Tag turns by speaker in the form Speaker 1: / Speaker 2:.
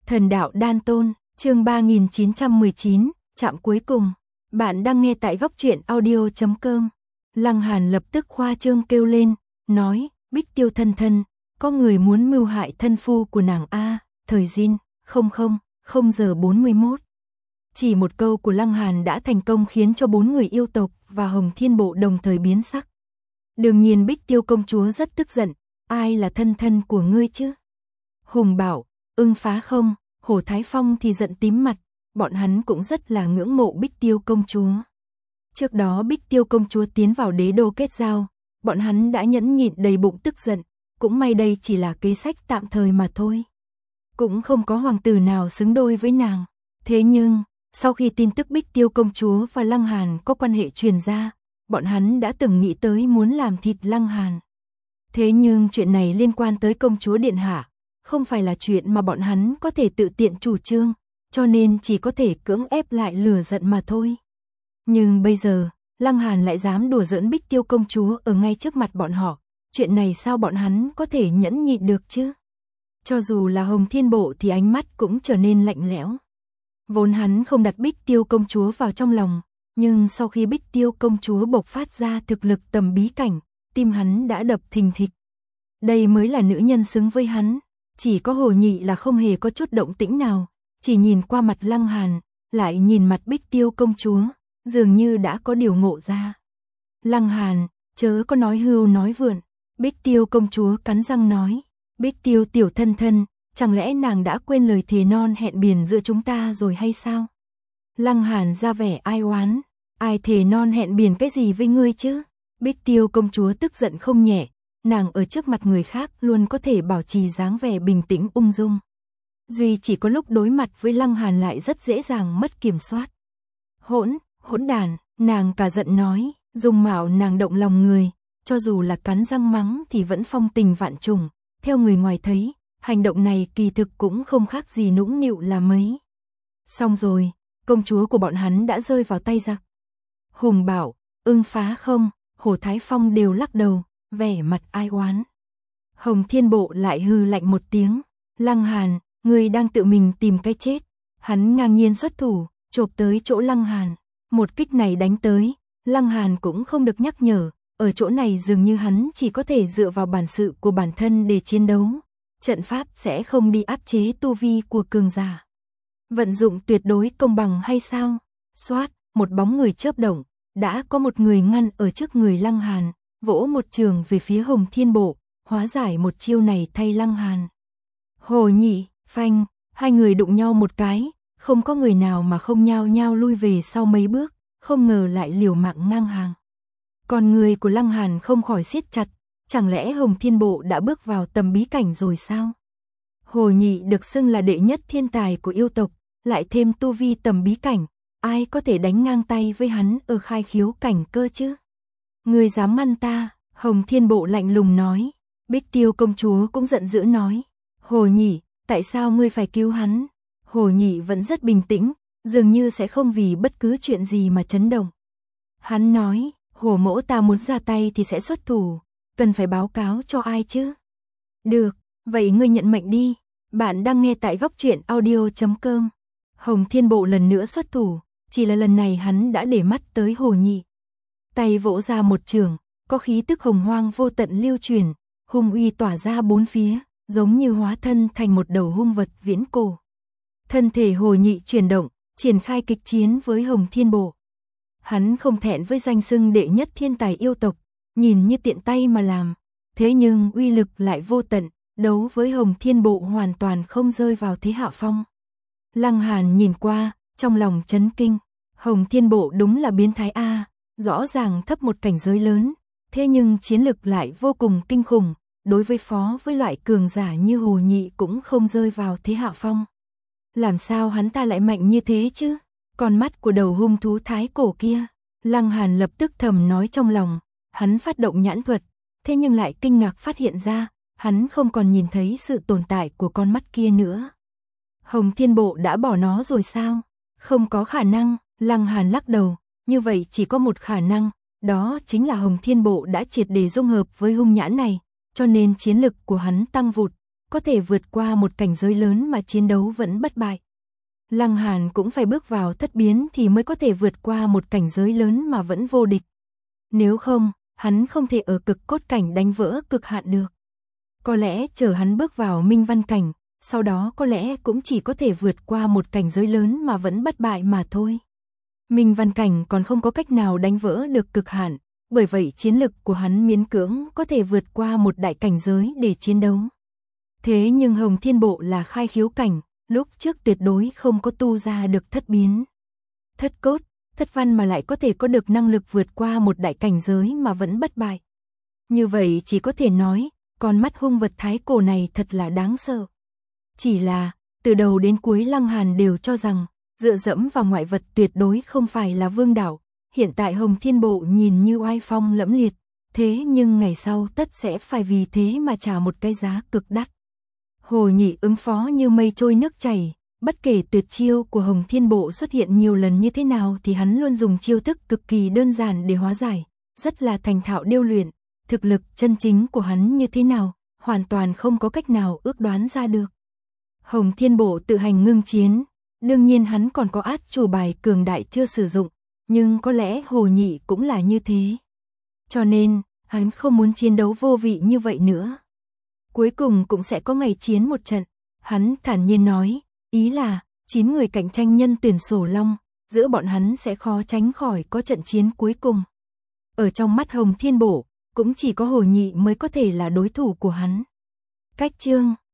Speaker 1: Thần đạo đan tôn, chương 3919, chạm cuối cùng. Bạn đang nghe tại góc truyện audio.com. Lăng Hàn lập tức khoa trương kêu lên, nói, Bích Tiêu thân thân, có người muốn mưu hại thân phu của nàng a. Thời Jin, 00:41. Chỉ một câu của Lăng Hàn đã thành công khiến cho 4 người yêu tộc và Hồng Thiên Bộ đồng thời biến sắc. Đương nhiên Bích Tiêu công chúa rất tức giận, ai là thân thân của ngươi chứ? Hùng Bảo, Ưng Phá Không, Hồ Thái Phong thì giận tím mặt, bọn hắn cũng rất là ngưỡng mộ Bích Tiêu công chúa. Trước đó Bích Tiêu công chúa tiến vào đế đô kết giao, bọn hắn đã nhẫn nhịn đầy bụng tức giận, cũng may đây chỉ là kế sách tạm thời mà thôi. Cũng không có hoàng tử nào xứng đôi với nàng. Thế nhưng, sau khi tin tức Bích Tiêu công chúa và Lăng Hàn có quan hệ truyền ra, bọn hắn đã từng nghĩ tới muốn làm thịt Lăng Hàn. Thế nhưng chuyện này liên quan tới công chúa điện hạ, không phải là chuyện mà bọn hắn có thể tự tiện chủ trương, cho nên chỉ có thể cưỡng ép lại lửa giận mà thôi. Nhưng bây giờ, Lăng Hàn lại dám đùa giỡn Bích Tiêu công chúa ở ngay trước mặt bọn họ, chuyện này sao bọn hắn có thể nhẫn nhịn được chứ? Cho dù là Hồng Thiên Bộ thì ánh mắt cũng trở nên lạnh lẽo. Vốn hắn không đặt Bích Tiêu công chúa vào trong lòng, nhưng sau khi Bích Tiêu công chúa bộc phát ra thực lực tầm bí cảnh, tim hắn đã đập thình thịch. Đây mới là nữ nhân xứng với hắn. Chỉ có Hồ Nhị là không hề có chút động tĩnh nào, chỉ nhìn qua mặt Lăng Hàn, lại nhìn mặt Bích Tiêu công chúa, dường như đã có điều ngộ ra. Lăng Hàn, chớ có nói hưu nói vượn. Bích Tiêu công chúa cắn răng nói, Bích Tiêu tiểu thân thân, chẳng lẽ nàng đã quên lời thề non hẹn biển giữa chúng ta rồi hay sao? Lăng Hàn ra vẻ ai oán, ai thề non hẹn biển cái gì với ngươi chứ? Bích Tiêu công chúa tức giận không nhẹ, nàng ở trước mặt người khác luôn có thể bảo trì dáng vẻ bình tĩnh ung dung. Duy chỉ có lúc đối mặt với Lăng Hàn lại rất dễ dàng mất kiểm soát. Hỗn đàn, nàng cả giận nói, dung mạo nàng động lòng người, cho dù là cắn răng mắng thì vẫn phong tình vạn trùng. Theo người ngoài thấy, hành động này kỳ thực cũng không khác gì nũng nịu là mấy. Xong rồi, công chúa của bọn hắn đã rơi vào tay giặc. Hùng Bảo, Ưng Phá Không, Hồ Thái Phong đều lắc đầu, vẻ mặt ai oán. Hồng Thiên Bộ lại hừ lạnh một tiếng, Lăng Hàn, người đang tự mình tìm cái chết. Hắn ngang nhiên xuất thủ, chộp tới chỗ Lăng Hàn. Một kích này đánh tới, Lăng Hàn cũng không được nhắc nhở, ở chỗ này dường như hắn chỉ có thể dựa vào bản sự của bản thân để chiến đấu. Trận pháp sẽ không đi áp chế tu vi của cường giả. Vận dụng tuyệt đối công bằng hay sao? Xoát, một bóng người chớp động, đã có một người ngăn ở trước người Lăng Hàn, vỗ một trường về phía Hồng Thiên Bộ, hóa giải một chiêu này thay Lăng Hàn. Hồ Nhị, phanh, hai người đụng nhau một cái, không có người nào mà không nhao nhao lui về sau mấy bước, không ngờ lại liều mạng ngang hàng. Còn người của Lăng Hàn không khỏi siết chặt, chẳng lẽ Hồng Thiên Bộ đã bước vào tầm bí cảnh rồi sao? Hồ Nhị được xưng là đệ nhất thiên tài của yêu tộc, lại thêm tu vi tầm bí cảnh, ai có thể đánh ngang tay với hắn ở khai khiếu cảnh cơ chứ? Ngươi dám ngăn ta? Hồng Thiên Bộ lạnh lùng nói. Bích Tiêu công chúa cũng giận dữ nói, Hồ Nhị, tại sao ngươi phải cứu hắn? Hồ Nhị vẫn rất bình tĩnh, dường như sẽ không vì bất cứ chuyện gì mà chấn động. Hắn nói, Hồ mẫu ta muốn ra tay thì sẽ xuất thủ, cần phải báo cáo cho ai chứ? Được, vậy ngươi nhận mệnh đi. Bạn đang nghe tại góc truyện audio.com. Hồng Thiên Bộ lần nữa xuất thủ, chỉ là lần này hắn đã để mắt tới Hồ Nhị. Tay vỗ ra một trường, có khí tức hồng hoang vô tận lưu truyền, hung uy tỏa ra bốn phía, giống như hóa thân thành một đầu hung vật viễn cổ. Thân thể Hồ Nhị chuyển động, triển khai kịch chiến với Hồng Thiên Bộ. Hắn không thẹn với danh xưng đệ nhất thiên tài yêu tộc, nhìn như tiện tay mà làm, thế nhưng uy lực lại vô tận, đấu với Hồng Thiên Bộ hoàn toàn không rơi vào thế hạ phong. Lăng Hàn nhìn qua, trong lòng chấn kinh, Hồng Thiên Bộ đúng là biến thái a, rõ ràng thấp một cảnh giới lớn, thế nhưng chiến lực lại vô cùng kinh khủng, đối với phó với loại cường giả như Hồ Nhị cũng không rơi vào thế hạ phong. Làm sao hắn ta lại mạnh như thế chứ? Con mắt của đầu hung thú thái cổ kia, Lăng Hàn lập tức thầm nói trong lòng, hắn phát động nhãn thuật, thế nhưng lại kinh ngạc phát hiện ra, hắn không còn nhìn thấy sự tồn tại của con mắt kia nữa. Hồng Thiên Bộ đã bỏ nó rồi sao? Không có khả năng, Lăng Hàn lắc đầu, như vậy chỉ có một khả năng, đó chính là Hồng Thiên Bộ đã triệt để dung hợp với hung nhãn này, cho nên chiến lực của hắn tăng vụt, có thể vượt qua một cảnh giới lớn mà chiến đấu vẫn bất bại. Lăng Hàn cũng phải bước vào thất biến thì mới có thể vượt qua một cảnh giới lớn mà vẫn vô địch. Nếu không, hắn không thể ở cực cốt cảnh đánh vỡ cực hạn được. Có lẽ chờ hắn bước vào minh văn cảnh, sau đó có lẽ cũng chỉ có thể vượt qua một cảnh giới lớn mà vẫn bất bại mà thôi. Minh văn cảnh còn không có cách nào đánh vỡ được cực hạn, bởi vậy chiến lực của hắn miễn cưỡng có thể vượt qua một đại cảnh giới để chiến đấu. Thế nhưng Hồng Thiên Bộ là khai khiếu cảnh, lúc trước tuyệt đối không có tu ra được thất biến. Thất cốt, thất văn mà lại có thể có được năng lực vượt qua một đại cảnh giới mà vẫn bất bại. Như vậy chỉ có thể nói, con mắt hung vật thái cổ này thật là đáng sợ. Chỉ là, từ đầu đến cuối Lăng Hàn đều cho rằng, dựa dẫm vào ngoại vật tuyệt đối không phải là vương đạo. Hiện tại Hồng Thiên Bộ nhìn như oai phong lẫm liệt, thế nhưng ngày sau tất sẽ phải vì thế mà trả một cái giá cực đắt. Hồ Nhị ứng phó như mây trôi nước chảy, bất kể tuyệt chiêu của Hồng Thiên Bộ xuất hiện nhiều lần như thế nào thì hắn luôn dùng chiêu thức cực kỳ đơn giản để hóa giải, rất là thành thạo điêu luyện, thực lực chân chính của hắn như thế nào, hoàn toàn không có cách nào ước đoán ra được. Hồng Thiên Bộ tự hành ngưng chiến, đương nhiên hắn còn có át chủ bài cường đại chưa sử dụng, nhưng có lẽ Hồ Nhị cũng là như thế. Cho nên, hắn không muốn chiến đấu vô vị như vậy nữa. Cuối cùng cũng sẽ có ngày chiến một trận, hắn thản nhiên nói, ý là, 9 người cạnh tranh nhân tuyển sổ long, giữa bọn hắn sẽ khó tránh khỏi có trận chiến cuối cùng. Ở trong mắt Hồng Thiên Bộ, cũng chỉ có Hồ Nhị mới có thể là đối thủ của hắn. Cách chương